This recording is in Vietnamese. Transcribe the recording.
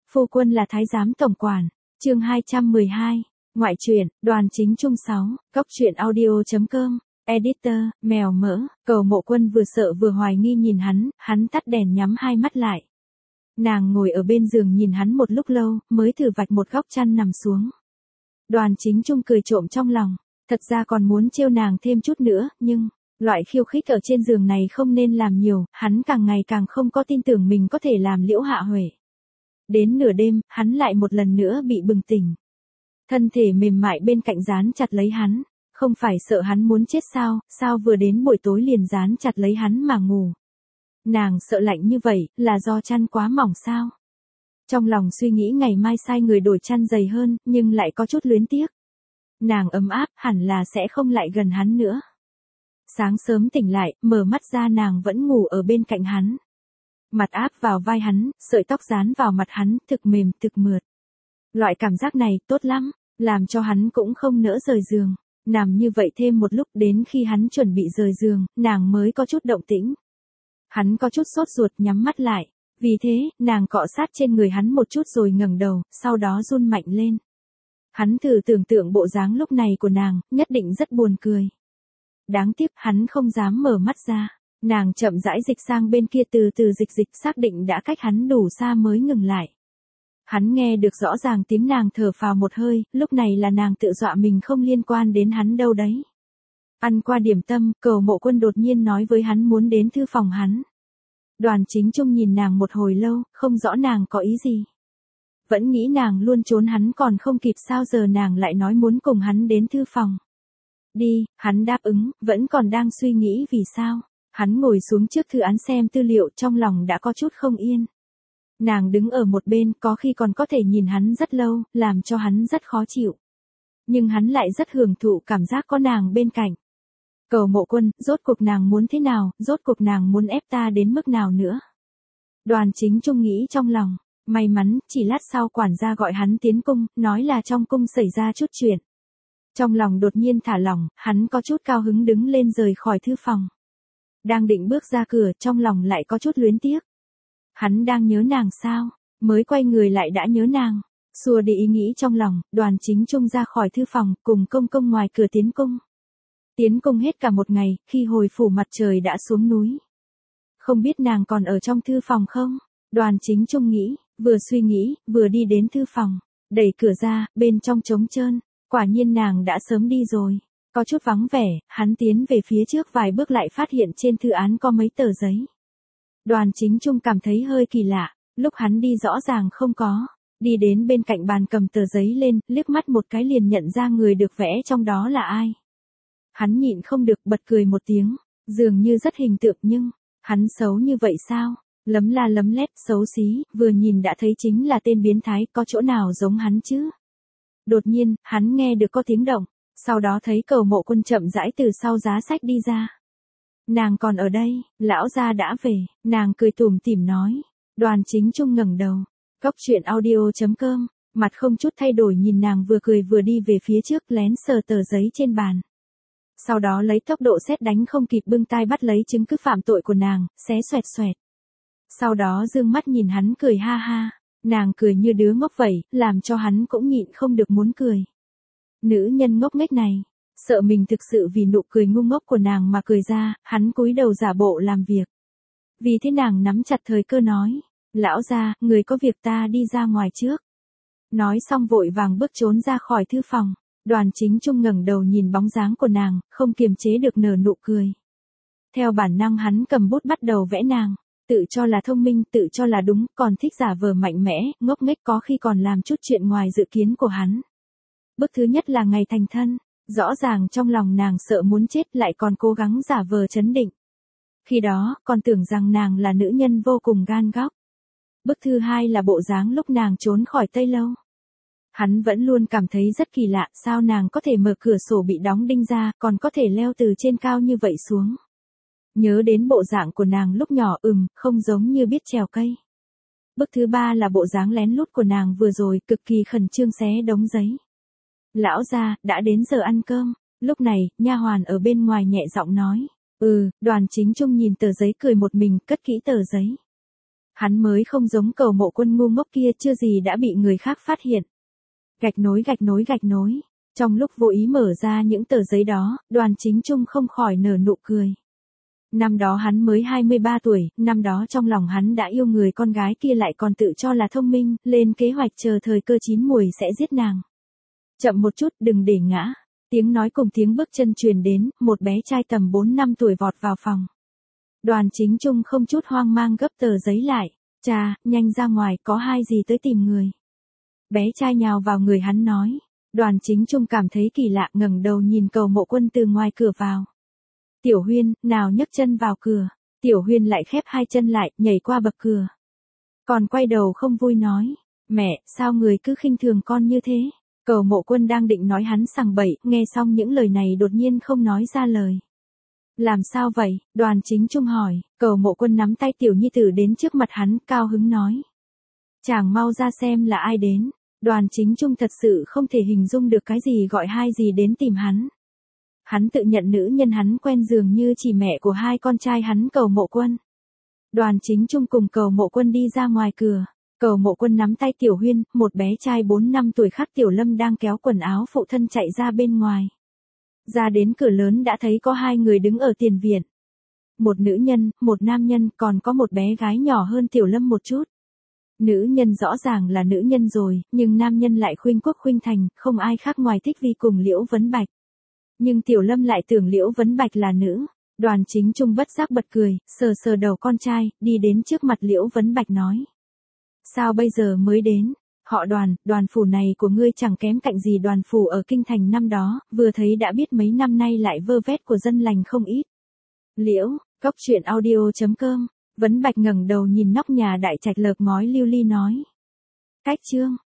Phu quân là thái giám tổng quản. Chương 212. Ngoại truyện, Đoàn Chính Trung 6, góc truyện audio.com. Editor, mèo mỡ. Cầu Mộ Quân vừa sợ vừa hoài nghi nhìn hắn tắt đèn nhắm hai mắt lại. Nàng ngồi ở bên giường nhìn hắn một lúc lâu, mới thử vạch một góc chăn nằm xuống. Đoàn Chính Trung cười trộm trong lòng, thật ra còn muốn trêu nàng thêm chút nữa, nhưng loại khiêu khích ở trên giường này không nên làm nhiều, hắn càng ngày càng không có tin tưởng mình có thể làm Liễu Hạ Huệ. Đến nửa đêm, hắn lại một lần nữa bị bừng tỉnh. Thân thể mềm mại bên cạnh dán chặt lấy hắn, không phải sợ hắn muốn chết sao vừa đến buổi tối liền dán chặt lấy hắn mà ngủ. Nàng sợ lạnh như vậy, là do chăn quá mỏng sao? Trong lòng suy nghĩ ngày mai sai người đổi chăn dày hơn, nhưng lại có chút luyến tiếc. Nàng ấm áp, hẳn là sẽ không lại gần hắn nữa. Sáng sớm tỉnh lại, mở mắt ra nàng vẫn ngủ ở bên cạnh hắn. Mặt áp vào vai hắn, sợi tóc dán vào mặt hắn, thực mềm, thực mượt. Loại cảm giác này tốt lắm, làm cho hắn cũng không nỡ rời giường. Nằm như vậy thêm một lúc đến khi hắn chuẩn bị rời giường, nàng mới có chút động tĩnh. Hắn có chút sốt ruột nhắm mắt lại. Vì thế, nàng cọ sát trên người hắn một chút rồi ngẩng đầu, sau đó run mạnh lên. Hắn thử tưởng tượng bộ dáng lúc này của nàng, nhất định rất buồn cười. Đáng tiếc hắn không dám mở mắt ra. Nàng chậm rãi dịch sang bên kia từ từ dịch xác định đã cách hắn đủ xa mới ngừng lại. Hắn nghe được rõ ràng tiếng nàng thở phào một hơi, lúc này là nàng tự dọa mình không liên quan đến hắn đâu đấy. Ăn qua điểm tâm, Cầu Mộ Quân đột nhiên nói với hắn muốn đến thư phòng hắn. Đoàn Chính Trung nhìn nàng một hồi lâu, không rõ nàng có ý gì. Vẫn nghĩ nàng luôn trốn hắn còn không kịp sao giờ nàng lại nói muốn cùng hắn đến thư phòng. Đi, hắn đáp ứng, vẫn còn đang suy nghĩ vì sao. Hắn ngồi xuống trước thư án xem tư liệu trong lòng đã có chút không yên. Nàng đứng ở một bên có khi còn có thể nhìn hắn rất lâu, làm cho hắn rất khó chịu. Nhưng hắn lại rất hưởng thụ cảm giác có nàng bên cạnh. Cầu Mộ Quân, rốt cuộc nàng muốn thế nào, rốt cuộc nàng muốn ép ta đến mức nào nữa. Đoàn Chính Trung nghĩ trong lòng, may mắn, chỉ lát sau quản gia gọi hắn tiến cung, nói là trong cung xảy ra chút chuyện. Trong lòng đột nhiên thả lỏng, hắn có chút cao hứng đứng lên rời khỏi thư phòng. Đang định bước ra cửa, trong lòng lại có chút luyến tiếc. Hắn đang nhớ nàng sao, mới quay người lại đã nhớ nàng. Xua đi ý nghĩ trong lòng, Đoàn Chính Trung ra khỏi thư phòng, cùng công công ngoài cửa tiến cung. Tiến cung hết cả một ngày, khi hồi phủ mặt trời đã xuống núi. Không biết nàng còn ở trong thư phòng không? Đoàn Chính Trung nghĩ, vừa suy nghĩ, vừa đi đến thư phòng. Đẩy cửa ra, bên trong trống trơn. Quả nhiên nàng đã sớm đi rồi. Có chút vắng vẻ, hắn tiến về phía trước vài bước lại phát hiện trên thư án có mấy tờ giấy. Đoàn Chính Trung cảm thấy hơi kỳ lạ, lúc hắn đi rõ ràng không có. Đi đến bên cạnh bàn cầm tờ giấy lên, liếc mắt một cái liền nhận ra người được vẽ trong đó là ai. Hắn nhịn không được bật cười một tiếng, dường như rất hình tượng nhưng, hắn xấu như vậy sao? Lấm la lấm lét, xấu xí, vừa nhìn đã thấy chính là tên biến thái, có chỗ nào giống hắn chứ? Đột nhiên, hắn nghe được có tiếng động, sau đó thấy Cầu Mộ Quân chậm rãi từ sau giá sách đi ra. Nàng còn ở đây, lão gia đã về, nàng cười tủm tỉm nói. Đoàn Chính Trung ngẩng đầu, góc truyện audio.com, mặt không chút thay đổi nhìn nàng vừa cười vừa đi về phía trước lén sờ tờ giấy trên bàn. Sau đó lấy tốc độ sét đánh không kịp bưng tay bắt lấy chứng cứ phạm tội của nàng, xé xoẹt xoẹt. Sau đó dương mắt nhìn hắn cười ha ha, nàng cười như đứa ngốc vậy, làm cho hắn cũng nhịn không được muốn cười. Nữ nhân ngốc nghếch này, sợ mình thực sự vì nụ cười ngu ngốc của nàng mà cười ra, hắn cúi đầu giả bộ làm việc. Vì thế nàng nắm chặt thời cơ nói, lão gia, người có việc ta đi ra ngoài trước. Nói xong vội vàng bước trốn ra khỏi thư phòng. Đoàn Chính Trung ngẩng đầu nhìn bóng dáng của nàng, không kiềm chế được nở nụ cười. Theo bản năng hắn cầm bút bắt đầu vẽ nàng, tự cho là thông minh, tự cho là đúng, còn thích giả vờ mạnh mẽ, ngốc nghếch có khi còn làm chút chuyện ngoài dự kiến của hắn. Bước thứ nhất là ngày thành thân, rõ ràng trong lòng nàng sợ muốn chết lại còn cố gắng giả vờ trấn định. Khi đó, còn tưởng rằng nàng là nữ nhân vô cùng gan góc. Bước thứ hai là bộ dáng lúc nàng trốn khỏi Tây Lâu. Hắn vẫn luôn cảm thấy rất kỳ lạ, sao nàng có thể mở cửa sổ bị đóng đinh ra, còn có thể leo từ trên cao như vậy xuống. Nhớ đến bộ dạng của nàng lúc nhỏ không giống như biết trèo cây. Bước thứ ba là bộ dáng lén lút của nàng vừa rồi, cực kỳ khẩn trương xé đống giấy. Lão gia, đã đến giờ ăn cơm. Lúc này, nha hoàn ở bên ngoài nhẹ giọng nói. Đoàn Chính Trung nhìn tờ giấy cười một mình, cất kỹ tờ giấy. Hắn mới không giống Cầu Mộ Quân ngu ngốc kia, chưa gì đã bị người khác phát hiện. Gạch nối. Trong lúc vô ý mở ra những tờ giấy đó, Đoàn Chính Trung không khỏi nở nụ cười. Năm đó hắn mới 23 tuổi, năm đó trong lòng hắn đã yêu người con gái kia, lại còn tự cho là thông minh, lên kế hoạch chờ thời cơ chín muồi sẽ giết nàng. Chậm một chút, đừng để ngã. Tiếng nói cùng tiếng bước chân truyền đến, một bé trai tầm 4 năm tuổi vọt vào phòng. Đoàn Chính Trung không chút hoang mang gấp tờ giấy lại. Cha, nhanh ra ngoài, có hai gì tới tìm người. Bé trai nhào vào người hắn nói. Đoàn Chính Trung cảm thấy kỳ lạ, ngẩng đầu nhìn Cầu Mộ Quân từ ngoài cửa vào. Tiểu Huyên, nào nhấc chân vào cửa. Tiểu Huyên lại khép hai chân lại, nhảy qua bậc cửa. Còn quay đầu không vui nói. Mẹ, sao người cứ khinh thường con như thế? Cầu Mộ Quân đang định nói hắn sằng bậy, nghe xong những lời này đột nhiên không nói ra lời. Làm sao vậy? Đoàn Chính Trung hỏi. Cầu Mộ Quân nắm tay tiểu nhi tử đến trước mặt hắn, cao hứng nói. Chàng mau ra xem là ai đến. Đoàn Chính Trung thật sự không thể hình dung được cái gì gọi hai gì đến tìm hắn. Hắn tự nhận nữ nhân hắn quen dường như chỉ mẹ của hai con trai hắn Cầu Mộ Quân. Đoàn Chính Trung cùng Cầu Mộ Quân đi ra ngoài cửa. Cầu Mộ Quân nắm tay Tiểu Huyên, một bé trai 4 năm tuổi khác Tiểu Lâm đang kéo quần áo phụ thân chạy ra bên ngoài. Ra đến cửa lớn đã thấy có hai người đứng ở tiền viện. Một nữ nhân, một nam nhân, còn có một bé gái nhỏ hơn Tiểu Lâm một chút. Nữ nhân rõ ràng là nữ nhân rồi, nhưng nam nhân lại khuynh quốc khuynh thành, không ai khác ngoài Tích Vi cùng Liễu Vấn Bạch. Nhưng Tiểu Lâm lại tưởng Liễu Vấn Bạch là nữ. Đoàn Chính Trung bất giác bật cười, sờ đầu con trai, đi đến trước mặt Liễu Vấn Bạch nói. Sao bây giờ mới đến? Họ Đoàn, đoàn phủ này của ngươi chẳng kém cạnh gì đoàn phủ ở kinh thành năm đó, vừa thấy đã biết mấy năm nay lại vơ vét của dân lành không ít. Liễu, Cốc Truyện Audio.com. Vấn Bạch ngẩng đầu nhìn nóc nhà đại trạch lợp ngói lưu ly nói. Cách chương.